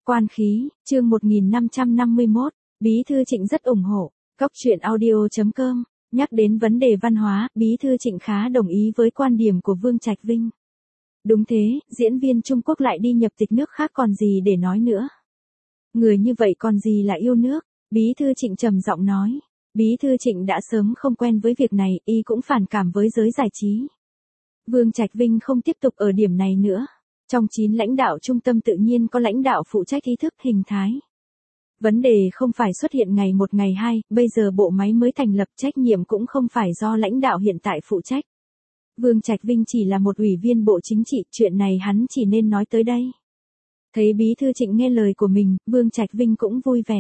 Quan khí, chương 1551, Bí thư Trịnh rất ủng hộ. Cóc truyện audio.com, nhắc đến vấn đề văn hóa, Bí thư Trịnh khá đồng ý với quan điểm của Vương Trạch Vinh. Đúng thế, diễn viên Trung Quốc lại đi nhập tịch nước khác còn gì để nói nữa. Người như vậy còn gì là yêu nước, Bí thư Trịnh trầm giọng nói. Bí thư Trịnh đã sớm không quen với việc này, y cũng phản cảm với giới giải trí. Vương Trạch Vinh không tiếp tục ở điểm này nữa. Trong 9 lãnh đạo trung tâm tự nhiên có lãnh đạo phụ trách ý thức hình thái. Vấn đề không phải xuất hiện ngày một ngày hai, bây giờ bộ máy mới thành lập, trách nhiệm cũng không phải do lãnh đạo hiện tại phụ trách. Vương Trạch Vinh chỉ là một ủy viên bộ chính trị, chuyện này hắn chỉ nên nói tới đây. Thấy Bí thư Trịnh nghe lời của mình, Vương Trạch Vinh cũng vui vẻ.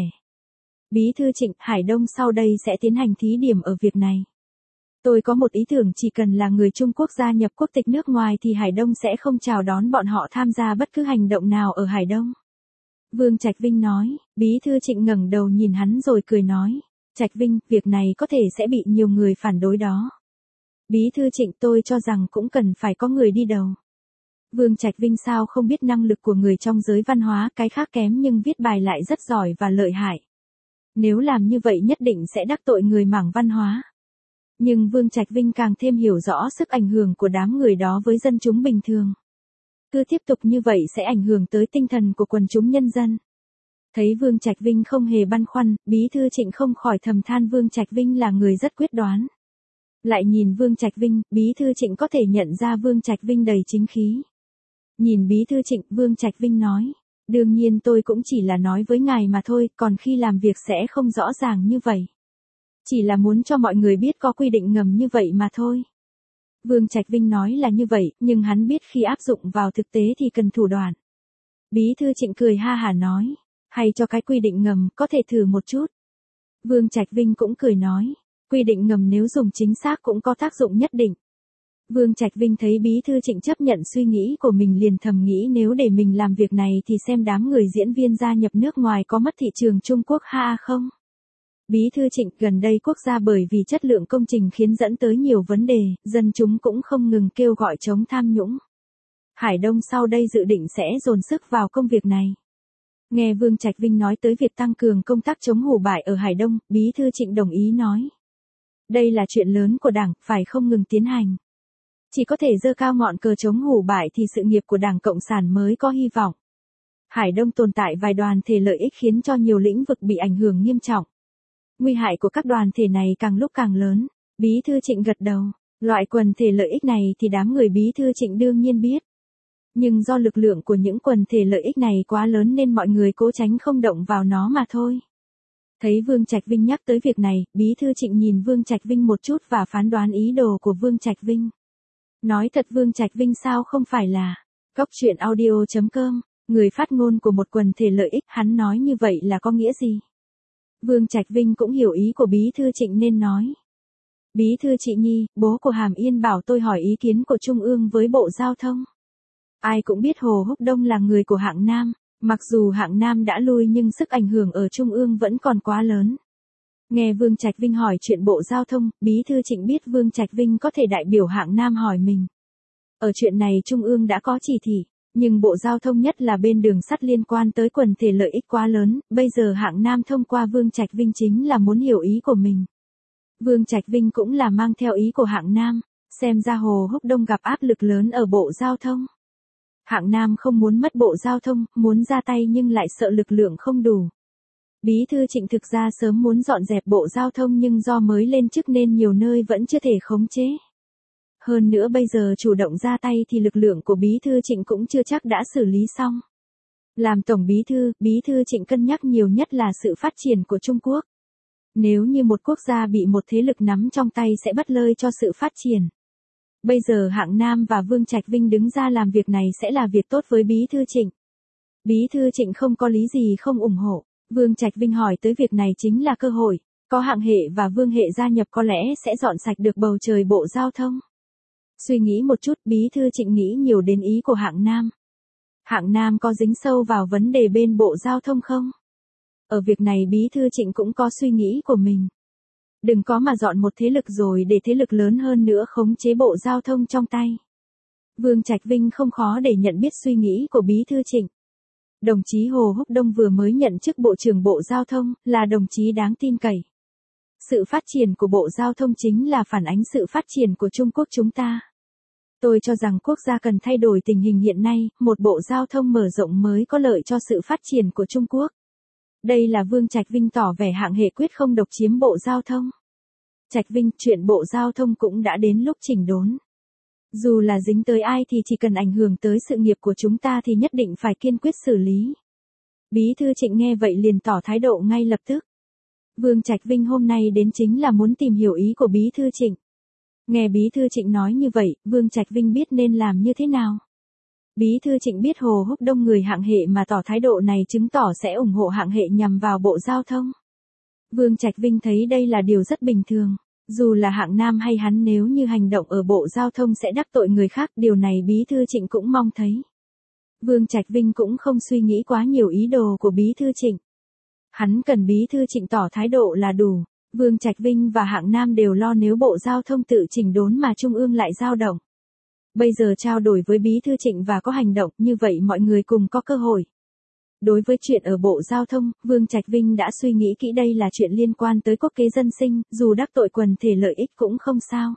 Bí thư Trịnh, Hải Đông sau đây sẽ tiến hành thí điểm ở việc này. Tôi có một ý tưởng, chỉ cần là người Trung Quốc gia nhập quốc tịch nước ngoài thì Hải Đông sẽ không chào đón bọn họ tham gia bất cứ hành động nào ở Hải Đông. Vương Trạch Vinh nói. Bí thư Trịnh ngẩng đầu nhìn hắn rồi cười nói. Trạch Vinh, việc này có thể sẽ bị nhiều người phản đối đó. Bí thư Trịnh, tôi cho rằng cũng cần phải có người đi đầu. Vương Trạch Vinh sao không biết năng lực của người trong giới văn hóa, cái khác kém nhưng viết bài lại rất giỏi và lợi hại. Nếu làm như vậy nhất định sẽ đắc tội người mảng văn hóa. Nhưng Vương Trạch Vinh càng thêm hiểu rõ sức ảnh hưởng của đám người đó với dân chúng bình thường. Cứ tiếp tục như vậy sẽ ảnh hưởng tới tinh thần của quần chúng nhân dân. Thấy Vương Trạch Vinh không hề băn khoăn, Bí thư Trịnh không khỏi thầm than Vương Trạch Vinh là người rất quyết đoán. Lại nhìn Vương Trạch Vinh, Bí thư Trịnh có thể nhận ra Vương Trạch Vinh đầy chính khí. Nhìn Bí thư Trịnh, Vương Trạch Vinh nói. Đương nhiên tôi cũng chỉ là nói với ngài mà thôi, còn khi làm việc sẽ không rõ ràng như vậy. Chỉ là muốn cho mọi người biết có quy định ngầm như vậy mà thôi. Vương Trạch Vinh nói là như vậy, nhưng hắn biết khi áp dụng vào thực tế thì cần thủ đoạn. Bí thư Trịnh cười ha hả nói. Hay cho cái quy định ngầm, có thể thử một chút. Vương Trạch Vinh cũng cười nói. Quy định ngầm nếu dùng chính xác cũng có tác dụng nhất định. Vương Trạch Vinh thấy Bí thư Trịnh chấp nhận suy nghĩ của mình liền thầm nghĩ nếu để mình làm việc này thì xem đám người diễn viên gia nhập nước ngoài có mất thị trường Trung Quốc ha không? Bí thư Trịnh, gần đây quốc gia bởi vì chất lượng công trình khiến dẫn tới nhiều vấn đề, dân chúng cũng không ngừng kêu gọi chống tham nhũng. Hải Đông sau đây dự định sẽ dồn sức vào công việc này. Nghe Vương Trạch Vinh nói tới việc tăng cường công tác chống hủ bại ở Hải Đông, Bí thư Trịnh đồng ý nói. Đây là chuyện lớn của Đảng, phải không ngừng tiến hành. Chỉ có thể giơ cao ngọn cờ chống hủ bại thì sự nghiệp của Đảng Cộng sản mới có hy vọng. Hải Đông tồn tại vài đoàn thể lợi ích khiến cho nhiều lĩnh vực bị ảnh hưởng nghiêm trọng. Nguy hại của các đoàn thể này càng lúc càng lớn. Bí thư Trịnh gật đầu. Loại quần thể lợi ích này thì đám người Bí thư Trịnh đương nhiên biết. Nhưng do lực lượng của những quần thể lợi ích này quá lớn nên mọi người cố tránh không động vào nó mà thôi. Thấy Vương Trạch Vinh nhắc tới việc này, Bí thư Trịnh nhìn Vương Trạch Vinh một chút và phán đoán ý đồ của Vương Trạch Vinh. Nói thật Vương Trạch Vinh sao không phải là Cóc truyện audio.com, người phát ngôn của một quần thể lợi ích, hắn nói như vậy là có nghĩa gì? Vương Trạch Vinh cũng hiểu ý của Bí thư Trịnh nên nói. Bí thư chị Nhi, bố của Hàm Yên bảo tôi hỏi ý kiến của Trung ương với Bộ Giao thông. Ai cũng biết Hồ Húc Đông là người của Hạng Nam, mặc dù Hạng Nam đã lui nhưng sức ảnh hưởng ở Trung ương vẫn còn quá lớn. Nghe Vương Trạch Vinh hỏi chuyện Bộ Giao thông, Bí thư Trịnh biết Vương Trạch Vinh có thể đại biểu Hạng Nam hỏi mình. Ở chuyện này Trung ương đã có chỉ thị, nhưng Bộ Giao thông nhất là bên đường sắt liên quan tới quần thể lợi ích quá lớn, bây giờ Hạng Nam thông qua Vương Trạch Vinh chính là muốn hiểu ý của mình. Vương Trạch Vinh cũng là mang theo ý của Hạng Nam, xem ra Hồ Húc Đông gặp áp lực lớn ở Bộ Giao thông. Hạng Nam không muốn mất Bộ Giao thông, muốn ra tay nhưng lại sợ lực lượng không đủ. Bí thư Trịnh thực ra sớm muốn dọn dẹp Bộ Giao thông nhưng do mới lên chức nên nhiều nơi vẫn chưa thể khống chế. Hơn nữa bây giờ chủ động ra tay thì lực lượng của Bí thư Trịnh cũng chưa chắc đã xử lý xong. Làm Tổng Bí thư Trịnh cân nhắc nhiều nhất là sự phát triển của Trung Quốc. Nếu như một quốc gia bị một thế lực nắm trong tay sẽ bất lợi cho sự phát triển. Bây giờ Hạng Nam và Vương Trạch Vinh đứng ra làm việc này sẽ là việc tốt với Bí thư Trịnh. Bí thư Trịnh không có lý gì không ủng hộ. Vương Trạch Vinh hỏi tới việc này chính là cơ hội. Có Hạng hệ và Vương hệ gia nhập có lẽ sẽ dọn sạch được bầu trời Bộ Giao thông. Suy nghĩ một chút, Bí thư Trịnh nghĩ nhiều đến ý của Hạng Nam. Hạng Nam có dính sâu vào vấn đề bên Bộ Giao thông không? Ở việc này Bí thư Trịnh cũng có suy nghĩ của mình. Đừng có mà dọn một thế lực rồi để thế lực lớn hơn nữa khống chế Bộ Giao thông trong tay. Vương Trạch Vinh không khó để nhận biết suy nghĩ của Bí thư Trịnh. Đồng chí Hồ Húc Đông vừa mới nhận chức Bộ trưởng Bộ Giao thông, là đồng chí đáng tin cậy. Sự phát triển của Bộ Giao thông chính là phản ánh sự phát triển của Trung Quốc chúng ta. Tôi cho rằng quốc gia cần thay đổi tình hình hiện nay, một Bộ Giao thông mở rộng mới có lợi cho sự phát triển của Trung Quốc. Đây là Vương Trạch Vinh tỏ vẻ hạng hệ quyết không độc chiếm Bộ Giao thông. Trạch Vinh, chuyện Bộ Giao thông cũng đã đến lúc chỉnh đốn. Dù là dính tới ai thì chỉ cần ảnh hưởng tới sự nghiệp của chúng ta thì nhất định phải kiên quyết xử lý. Bí thư Trịnh nghe vậy liền tỏ thái độ ngay lập tức. Vương Trạch Vinh hôm nay đến chính là muốn tìm hiểu ý của Bí thư Trịnh. Nghe Bí thư Trịnh nói như vậy, Vương Trạch Vinh biết nên làm như thế nào. Bí thư Trịnh biết Hồ Húc Đông người hạng hệ mà tỏ thái độ này chứng tỏ sẽ ủng hộ hạng hệ nhằm vào Bộ Giao thông. Vương Trạch Vinh thấy đây là điều rất bình thường. Dù là hạng nam hay hắn nếu như hành động ở Bộ Giao thông sẽ đắc tội người khác, điều này Bí thư Trịnh cũng mong thấy. Vương Trạch Vinh cũng không suy nghĩ quá nhiều ý đồ của Bí thư Trịnh. Hắn cần Bí thư Trịnh tỏ thái độ là đủ. Vương Trạch Vinh và hạng nam đều lo nếu Bộ Giao thông tự chỉnh đốn mà Trung ương lại dao động. Bây giờ trao đổi với Bí thư Trịnh và có hành động, như vậy mọi người cùng có cơ hội. Đối với chuyện ở Bộ Giao thông, Vương Trạch Vinh đã suy nghĩ kỹ, đây là chuyện liên quan tới quốc kế dân sinh, dù đắc tội quần thể lợi ích cũng không sao.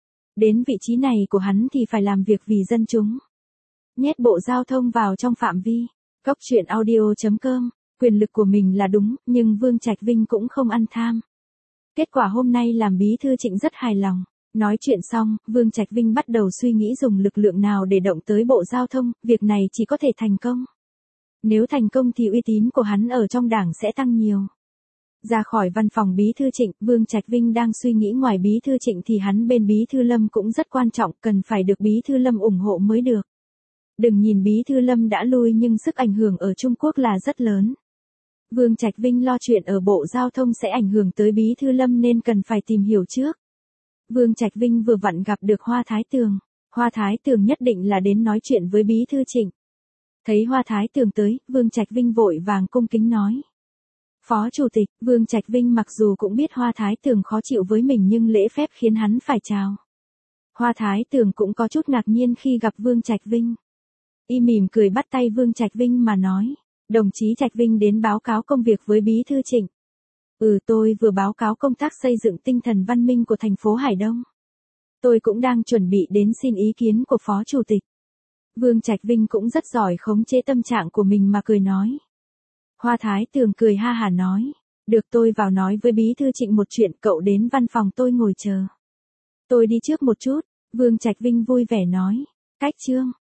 Đến vị trí này của hắn thì phải làm việc vì dân chúng. Nhét Bộ Giao thông vào trong phạm vi. Cóc truyện audio.com, quyền lực của mình là đúng, nhưng Vương Trạch Vinh cũng không ăn tham. Kết quả hôm nay làm Bí thư Trịnh rất hài lòng. Nói chuyện xong, Vương Trạch Vinh bắt đầu suy nghĩ dùng lực lượng nào để động tới Bộ Giao thông, việc này chỉ có thể thành công. Nếu thành công thì uy tín của hắn ở trong đảng sẽ tăng nhiều. Ra khỏi văn phòng Bí thư Trịnh, Vương Trạch Vinh đang suy nghĩ ngoài Bí thư Trịnh thì hắn bên Bí thư Lâm cũng rất quan trọng, cần phải được Bí thư Lâm ủng hộ mới được. Đừng nhìn Bí thư Lâm đã lui nhưng sức ảnh hưởng ở Trung Quốc là rất lớn. Vương Trạch Vinh lo chuyện ở Bộ Giao thông sẽ ảnh hưởng tới Bí thư Lâm nên cần phải tìm hiểu trước. Vương Trạch Vinh vừa vặn gặp được Hoa Thái Tường. Hoa Thái Tường nhất định là đến nói chuyện với Bí thư Trịnh. Thấy Hoa Thái Tường tới, Vương Trạch Vinh vội vàng cung kính nói. Phó Chủ tịch, Vương Trạch Vinh mặc dù cũng biết Hoa Thái Tường khó chịu với mình nhưng lễ phép khiến hắn phải chào. Hoa Thái Tường cũng có chút ngạc nhiên khi gặp Vương Trạch Vinh. Y mỉm cười bắt tay Vương Trạch Vinh mà nói. Đồng chí Trạch Vinh đến báo cáo công việc với Bí thư Trịnh. Tôi vừa báo cáo công tác xây dựng tinh thần văn minh của thành phố Hải Đông. Tôi cũng đang chuẩn bị đến xin ý kiến của Phó Chủ tịch. Vương Trạch Vinh cũng rất giỏi khống chế tâm trạng của mình mà cười nói. Hoa Thái Tường cười ha hả nói. Được, tôi vào nói với Bí thư Trịnh một chuyện, cậu đến văn phòng tôi ngồi chờ. Tôi đi trước một chút, Vương Trạch Vinh vui vẻ nói. Cách chương.